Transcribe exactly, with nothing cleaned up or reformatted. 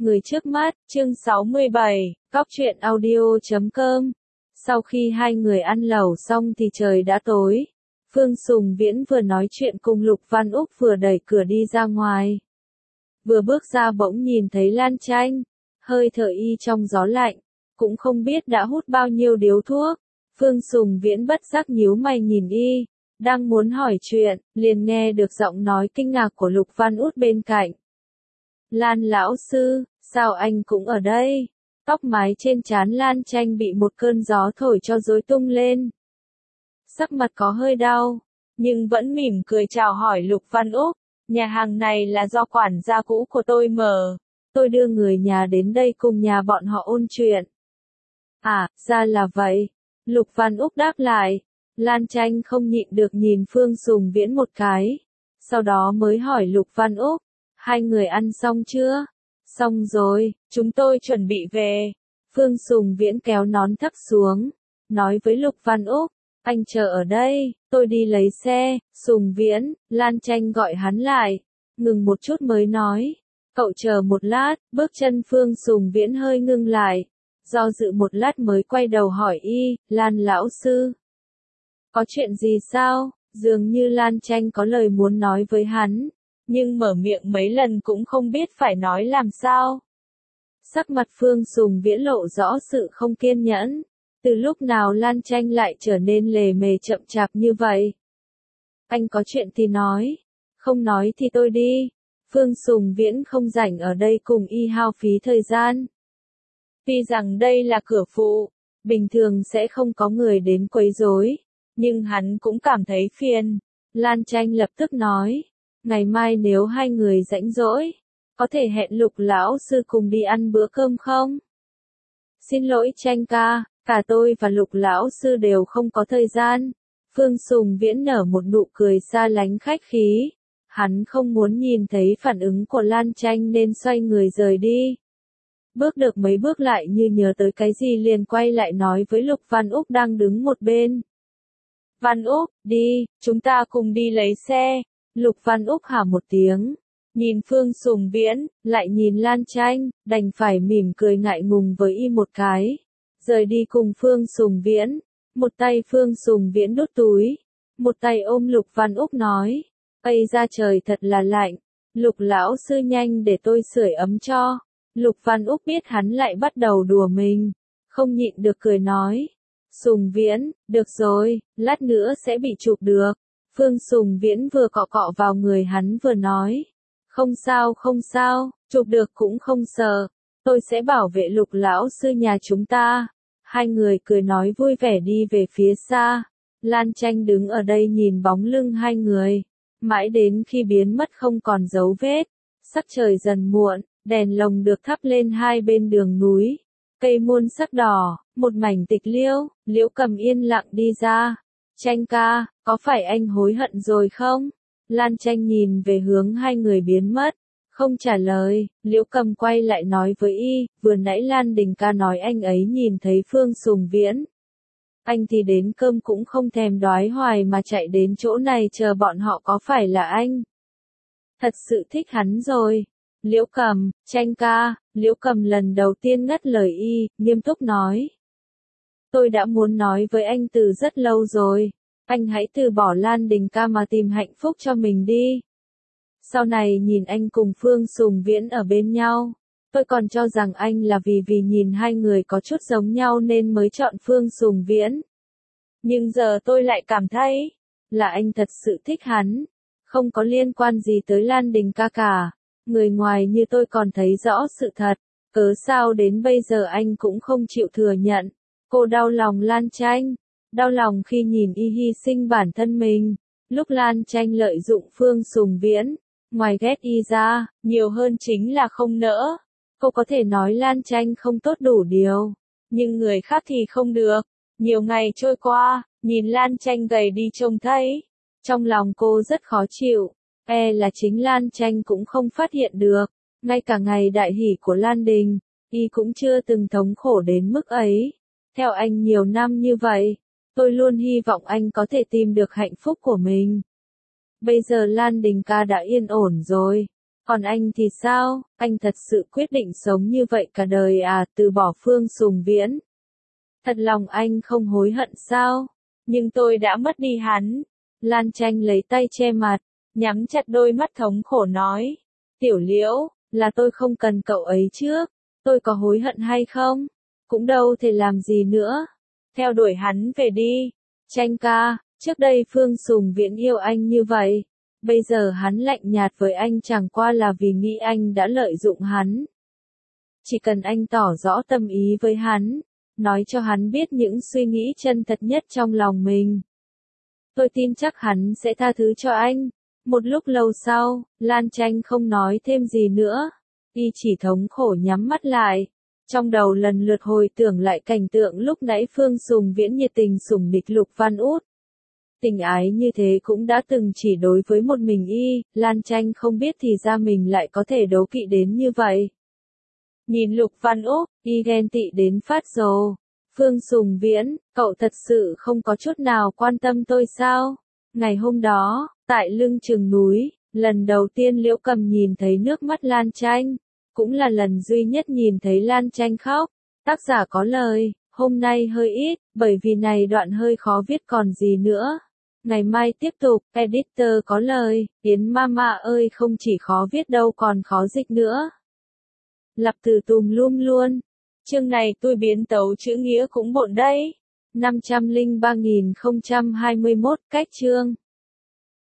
Người trước mắt, chương sáu mươi bảy, Cóc truyện audio chấm com. Sau khi hai người ăn lẩu xong thì trời đã tối. Phương Sùng Viễn vừa nói chuyện cùng Lục Văn Úc vừa đẩy cửa đi ra ngoài. Vừa bước ra bỗng nhìn thấy Lan Tranh, hơi thở y trong gió lạnh, cũng không biết đã hút bao nhiêu điếu thuốc. Phương Sùng Viễn bất giác nhíu mày nhìn y, đang muốn hỏi chuyện, liền nghe được giọng nói kinh ngạc của Lục Văn Úc bên cạnh. Lan lão sư, sao anh cũng ở đây? Tóc mái trên trán Lan Tranh bị một cơn gió thổi cho rối tung lên. Sắc mặt có hơi đau, nhưng vẫn mỉm cười chào hỏi Lục Văn Úc. Nhà hàng này là do quản gia cũ của tôi mở. Tôi đưa người nhà đến đây cùng nhà bọn họ ôn chuyện. À, ra là vậy. Lục Văn Úc đáp lại. Lan Tranh không nhịn được nhìn Phương Sùng Viễn một cái. Sau đó mới hỏi Lục Văn Úc. Hai người ăn xong chưa? Xong rồi, chúng tôi chuẩn bị về. Phương Sùng Viễn kéo nón thấp xuống, nói với Lục Văn Úc, anh chờ ở đây, tôi đi lấy xe. Sùng Viễn, Lan Tranh gọi hắn lại, ngừng một chút mới nói, cậu chờ một lát. Bước chân Phương Sùng Viễn hơi ngưng lại, do dự một lát mới quay đầu hỏi y, Lan lão sư, có chuyện gì sao? Dường như Lan Tranh có lời muốn nói với hắn, nhưng mở miệng mấy lần cũng không biết phải nói làm sao. Sắc mặt Phương Sùng Viễn lộ rõ sự không kiên nhẫn. Từ lúc nào Lan Tranh lại trở nên lề mề chậm chạp như vậy? Anh có chuyện thì nói, không nói thì tôi đi. Phương Sùng Viễn không rảnh ở đây cùng y hao phí thời gian. Tuy rằng đây là cửa phụ, bình thường sẽ không có người đến quấy rối, nhưng hắn cũng cảm thấy phiền. Lan Tranh lập tức nói, ngày mai nếu hai người rảnh rỗi, có thể hẹn Lục lão sư cùng đi ăn bữa cơm không? Xin lỗi Tranh ca, cả tôi và Lục lão sư đều không có thời gian. Phương Sùng Viễn nở một nụ cười xa lánh khách khí. Hắn không muốn nhìn thấy phản ứng của Lan Tranh nên xoay người rời đi. Bước được mấy bước lại như nhớ tới cái gì liền quay lại nói với Lục Văn Úc đang đứng một bên. Văn Úc, đi, chúng ta cùng đi lấy xe. Lục Văn Úc hả một tiếng, nhìn Phương Sùng Viễn, lại nhìn Lan Tranh, đành phải mỉm cười ngại ngùng với y một cái, rời đi cùng Phương Sùng Viễn. Một tay Phương Sùng Viễn đút túi, một tay ôm Lục Văn Úc nói, ây ra trời thật là lạnh, Lục lão sư nhanh để tôi sưởi ấm cho. Lục Văn Úc biết hắn lại bắt đầu đùa mình, không nhịn được cười nói, Sùng Viễn, được rồi, lát nữa sẽ bị chụp được. Phương Sùng Viễn vừa cọ cọ vào người hắn vừa nói, không sao không sao, chụp được cũng không sợ, tôi sẽ bảo vệ Lục lão sư nhà chúng ta. Hai người cười nói vui vẻ đi về phía xa. Lan Tranh đứng ở đây nhìn bóng lưng hai người, mãi đến khi biến mất không còn dấu vết. Sắc trời dần muộn, đèn lồng được thắp lên hai bên đường núi, cây muôn sắc đỏ, một mảnh tịch liêu. Liễu Cầm yên lặng đi ra. Tranh ca, có phải anh hối hận rồi không? Lan Tranh nhìn về hướng hai người biến mất, không trả lời. Liễu Cầm quay lại nói với y, vừa nãy Lan Đình ca nói anh ấy nhìn thấy Phương Sùng Viễn. Anh thì đến cơm cũng không thèm đói hoài mà chạy đến chỗ này chờ bọn họ, có phải là anh thật sự thích hắn rồi? Liễu Cầm, Tranh ca. Liễu Cầm lần đầu tiên ngắt lời y, nghiêm túc nói. Tôi đã muốn nói với anh từ rất lâu rồi, anh hãy từ bỏ Lan Đình ca mà tìm hạnh phúc cho mình đi. Sau này nhìn anh cùng Phương Sùng Viễn ở bên nhau, tôi còn cho rằng anh là vì vì nhìn hai người có chút giống nhau nên mới chọn Phương Sùng Viễn. Nhưng giờ tôi lại cảm thấy, là anh thật sự thích hắn, không có liên quan gì tới Lan Đình ca cả. Người ngoài như tôi còn thấy rõ sự thật, cớ sao đến bây giờ anh cũng không chịu thừa nhận. Cô đau lòng Lan Tranh, đau lòng khi nhìn y hy sinh bản thân mình. Lúc Lan Tranh lợi dụng Phương Sùng Viễn, ngoài ghét y ra, nhiều hơn chính là không nỡ. Cô có thể nói Lan Tranh không tốt đủ điều, nhưng người khác thì không được. Nhiều ngày trôi qua, nhìn Lan Tranh gầy đi trông thấy, trong lòng cô rất khó chịu. E là chính Lan Tranh cũng không phát hiện được, ngay cả ngày đại hỷ của Lan Đình, y cũng chưa từng thống khổ đến mức ấy. Theo anh nhiều năm như vậy, tôi luôn hy vọng anh có thể tìm được hạnh phúc của mình. Bây giờ Lan Đình ca đã yên ổn rồi, Còn anh thì sao, anh thật sự quyết định sống như vậy cả đời à, từ bỏ Phương Sùng Viễn? Thật lòng anh không hối hận sao? Nhưng tôi đã mất đi hắn. Lan Tranh lấy tay che mặt, nhắm chặt đôi mắt thống khổ nói. Tiểu Liễu, là tôi không cần cậu ấy trước. Tôi có hối hận hay không? Cũng đâu thể làm gì nữa. Theo đuổi hắn về đi. Tranh ca, trước đây Phương Sùng Viễn yêu anh như vậy. Bây giờ hắn lạnh nhạt với anh chẳng qua là vì nghĩ anh đã lợi dụng hắn. Chỉ cần anh tỏ rõ tâm ý với hắn, nói cho hắn biết những suy nghĩ chân thật nhất trong lòng mình. Tôi tin chắc hắn sẽ tha thứ cho anh. Một lúc lâu sau, Lan Tranh không nói thêm gì nữa. Y chỉ thống khổ nhắm mắt lại. Trong đầu lần lượt hồi tưởng lại cảnh tượng lúc nãy Phương Sùng Viễn nhiệt tình sủng địch Lục Văn Út. Tình ái như thế cũng đã từng chỉ đối với một mình y, Lan Tranh không biết thì ra mình lại có thể đố kỵ đến như vậy. Nhìn Lục Văn Út, y ghen tị đến phát rồ. Phương Sùng Viễn, cậu thật sự không có chút nào quan tâm tôi sao? Ngày hôm đó, tại lưng chừng núi, lần đầu tiên Liễu Cầm nhìn thấy nước mắt Lan Tranh, cũng là lần duy nhất nhìn thấy Lan Tranh khóc. Tác giả có lời, hôm nay hơi ít, bởi vì này đoạn hơi khó viết còn gì nữa. Ngày mai tiếp tục, editor có lời, Yến Mama ơi không chỉ khó viết đâu còn khó dịch nữa. Lặp từ tùm lum luôn. Chương này tôi biến tấu chữ nghĩa cũng bộn đấy. năm trăm lẻ ba nghìn không trăm hai mươi mốt cách chương.